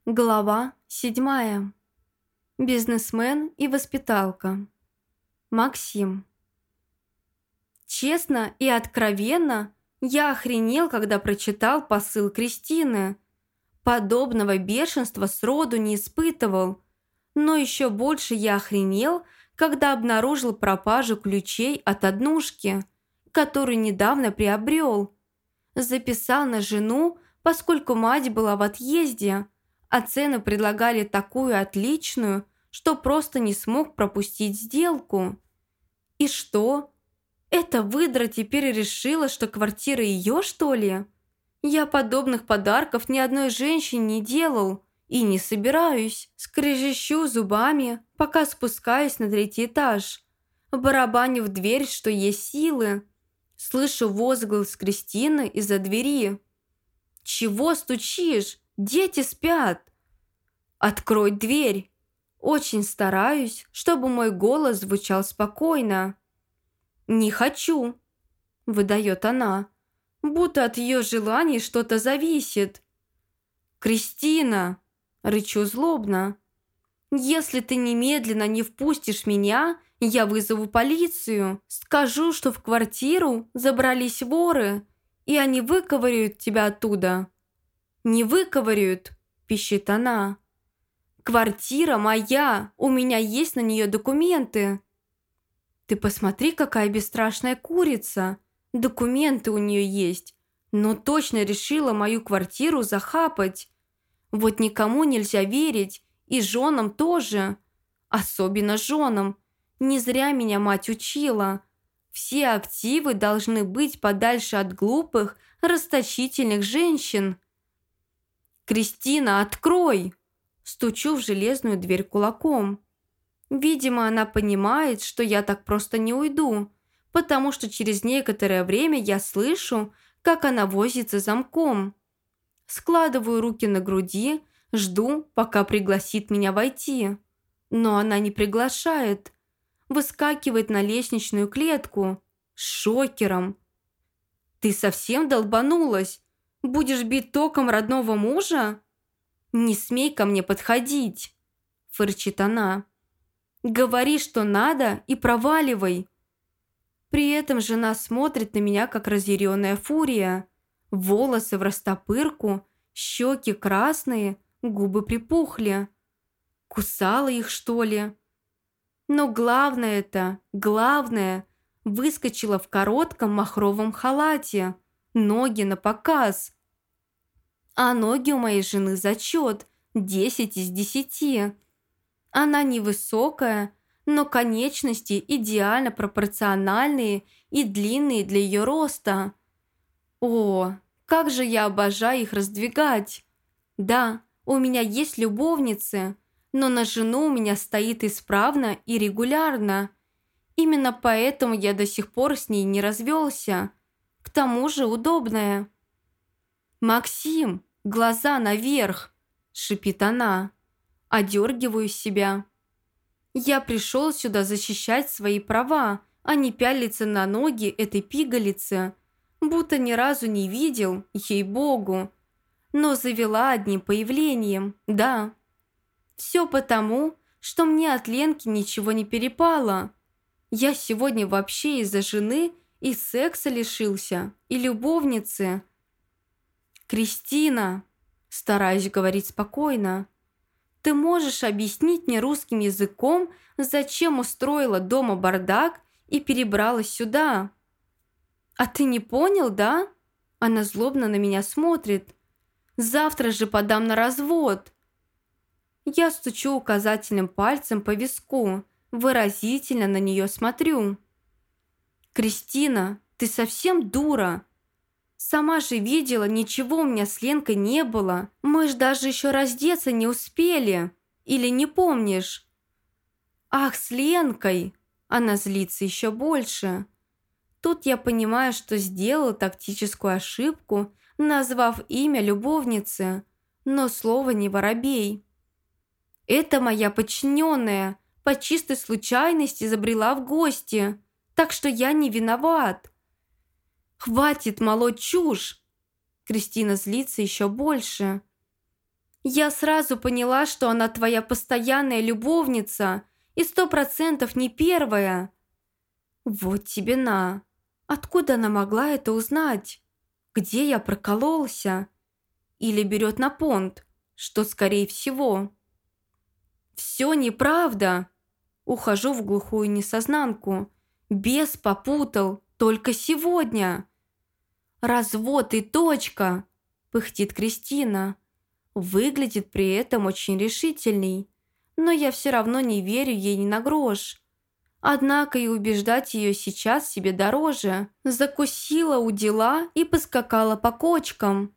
Глава 7. Бизнесмен и воспиталка. Максим. Честно и откровенно, я охренел, когда прочитал посыл Кристины. Подобного бешенства сроду не испытывал. Но еще больше я охренел, когда обнаружил пропажу ключей от однушки, которую недавно приобрел. Записал на жену, поскольку мать была в отъезде, а цену предлагали такую отличную, что просто не смог пропустить сделку. И что? Эта выдра теперь решила, что квартира ее, что ли? Я подобных подарков ни одной женщине не делал и не собираюсь. Скрежещу зубами, пока спускаюсь на 3-й этаж. Барабаню в дверь, что есть силы. Слышу возглас Кристины из-за двери. «Чего стучишь? Дети спят!» «Открой дверь!» Очень стараюсь, чтобы мой голос звучал спокойно. «Не хочу!» – выдает она, будто от ее желаний что-то зависит. «Кристина!» – рычу злобно. «Если ты немедленно не впустишь меня, я вызову полицию. Скажу, что в квартиру забрались воры, и они выковыряют тебя оттуда». «Не выковыряют!» – пищит она. «Квартира моя, у меня есть на нее документы». «Ты посмотри, какая бесстрашная курица. Документы у нее есть, но точно решила мою квартиру захапать. Вот никому нельзя верить, и женам тоже. Особенно женам. Не зря меня мать учила. Все активы должны быть подальше от глупых, расточительных женщин». «Кристина, открой!» Стучу в железную дверь кулаком. Видимо, она понимает, что я так просто не уйду, потому что через некоторое время я слышу, как она возится замком. Складываю руки на груди, жду, пока пригласит меня войти. Но она не приглашает. Выскакивает на лестничную клетку. С шокером. «Ты совсем долбанулась? Будешь бить током родного мужа?» «Не смей ко мне подходить!» – фырчит она. «Говори, что надо, и проваливай!» При этом жена смотрит на меня, как разъяренная фурия. Волосы в растопырку, щеки красные, губы припухли. Кусала их, что ли? Но главное, выскочила в коротком махровом халате, ноги напоказ. А ноги у моей жены зачет 10 из 10. Она невысокая, но конечности идеально пропорциональные и длинные для ее роста. О, как же я обожаю их раздвигать. Да, у меня есть любовницы, но на жену у меня стоит исправно и регулярно. Именно поэтому я до сих пор с ней не развелся. К тому же удобная. «Максим, глаза наверх!» – шипит она. Одергиваю себя. Я пришел сюда защищать свои права, а не пялиться на ноги этой пигалицы, будто ни разу не видел, ей-богу. Но завела одним появлением, да. Все потому, что мне от Ленки ничего не перепало. Я сегодня вообще из-за жены и секса лишился, и любовницы. «Кристина», стараюсь говорить спокойно, «ты можешь объяснить мне русским языком, зачем устроила дома бардак и перебралась сюда?» «А ты не понял, да?» Она злобно на меня смотрит. «Завтра же подам на развод». Я стучу указательным пальцем по виску, выразительно на нее смотрю. «Кристина, ты совсем дура? Сама же видела, ничего у меня с Ленкой не было. Мы ж даже еще раздеться не успели. Или не помнишь?» «Ах, с Ленкой!» Она злится еще больше. Тут я понимаю, что сделала тактическую ошибку, назвав имя любовницы, но слово не воробей. «Это моя подчиненная, по чистой случайности забрела в гости, так что я не виноват». «Хватит молоть чушь!» Кристина злится еще больше. Я сразу поняла, что она твоя постоянная любовница и 100% не первая. Вот тебе на. Откуда она могла это узнать? Где я прокололся? Или берет на понт, что скорее всего. Все неправда. Ухожу в глухую несознанку. Бес попутал только сегодня. Развод и точка, пыхтит Кристина. Выглядит при этом очень решительней, но я все равно не верю ей ни на грош. Однако и убеждать ее сейчас себе дороже. Закусила у дела и поскакала по кочкам.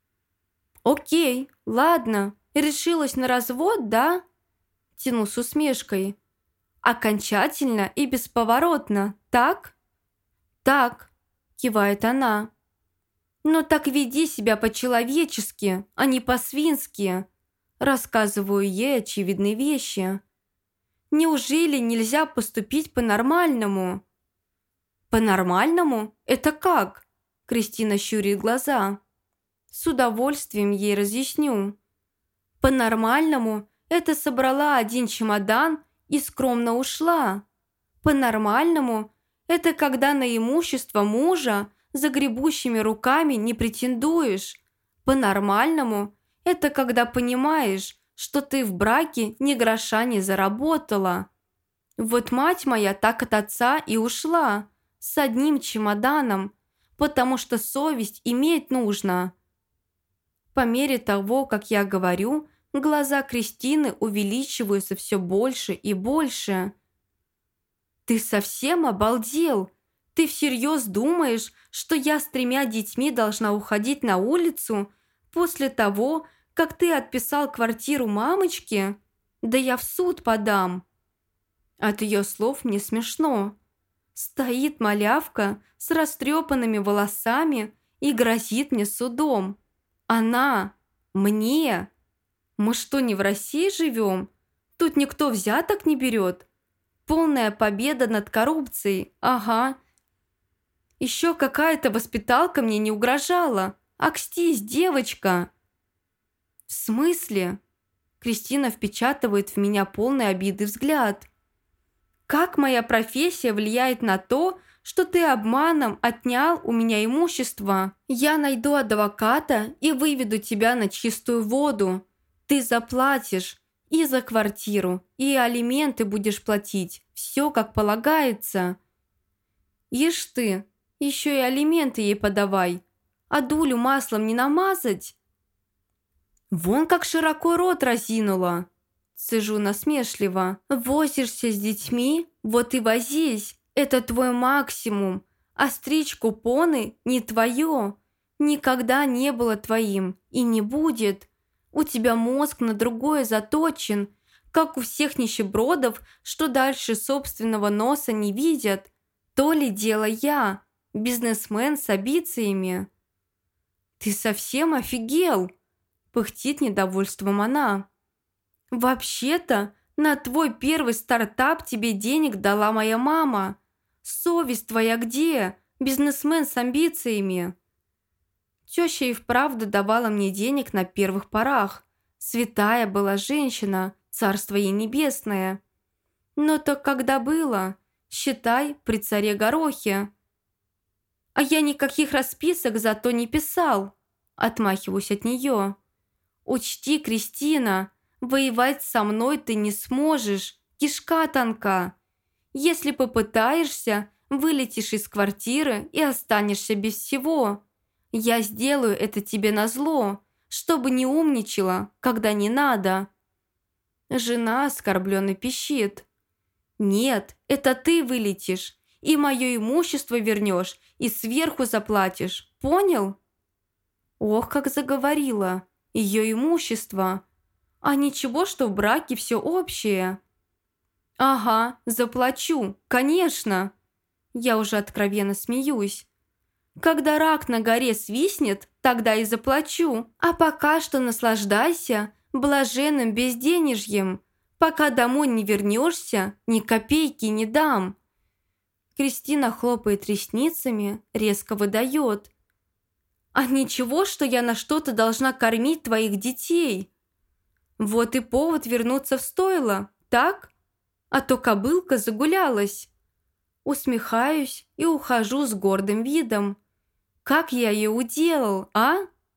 «Окей, ладно, решилась на развод, да?» Тяну с усмешкой. «Окончательно и бесповоротно, так?» «Так», кивает она. «Ну так веди себя по-человечески, а не по-свински». Рассказываю ей очевидные вещи. «Неужели нельзя поступить по-нормальному?» «По-нормальному? Это как?» Кристина щурит глаза. С удовольствием ей разъясню. По-нормальному это собрала один чемодан и скромно ушла. По-нормальному это когда на имущество мужа загребущими руками не претендуешь. По-нормальному это когда понимаешь, что ты в браке ни гроша не заработала. Вот мать моя так от отца и ушла, с одним чемоданом, потому что совесть иметь нужно. По мере того, как я говорю, глаза Кристины увеличиваются все больше и больше. «Ты совсем обалдел? Ты всерьез думаешь, что я с 3 детьми должна уходить на улицу после того, как ты отписал квартиру мамочке? Да я в суд подам!» От ее слов мне смешно. Стоит малявка с растрепанными волосами и грозит мне судом. Она, мне. Мы что, не в России живем? Тут никто взяток не берет. Полная победа над коррупцией, ага. Еще какая-то воспиталка мне не угрожала. Акстись, девочка. В смысле? Кристина впечатывает в меня полный обиды взгляд. Как моя профессия влияет на то, что ты обманом отнял у меня имущество? Я найду адвоката и выведу тебя на чистую воду. Ты заплатишь и за квартиру, и алименты будешь платить. Все как полагается. Ишь ты, еще и алименты ей подавай. А дулю маслом не намазать? Вон как широко рот разинула. Сижу насмешливо. Возишься с детьми? Вот и возись. Это твой максимум. А стричь купоны не твое. Никогда не было твоим и не будет. У тебя мозг на другое заточен, как у всех нищебродов, что дальше собственного носа не видят. То ли дело я, бизнесмен с амбициями. «Ты совсем офигел?» – пыхтит недовольством она. «Вообще-то, на твой первый стартап тебе денег дала моя мама. Совесть твоя где, бизнесмен с амбициями?» Теща и вправду давала мне денег на первых порах. Святая была женщина, царство ей небесное. Но то когда было, считай, при царе Горохе. А я никаких расписок зато не писал. Отмахиваюсь от нее. Учти, Кристина, воевать со мной ты не сможешь, кишка тонка. Если попытаешься, вылетишь из квартиры и останешься без всего. Я сделаю это тебе назло, чтобы не умничала, когда не надо». Жена оскорбленно пищит. «Нет, это ты вылетишь, и мое имущество вернешь, и сверху заплатишь, понял?» Ох, как заговорила, ее имущество. А ничего, что в браке все общее. «Ага, заплачу, конечно». Я уже откровенно смеюсь. «Когда рак на горе свистнет, тогда и заплачу. А пока что наслаждайся блаженным безденежьем. Пока домой не вернешься, ни копейки не дам». Кристина хлопает ресницами, резко выдает. «А ничего, что я на что-то должна кормить твоих детей?» Вот и повод вернуться в стойло, так? А то кобылка загулялась. Усмехаюсь и ухожу с гордым видом. Как я ее уделал, а?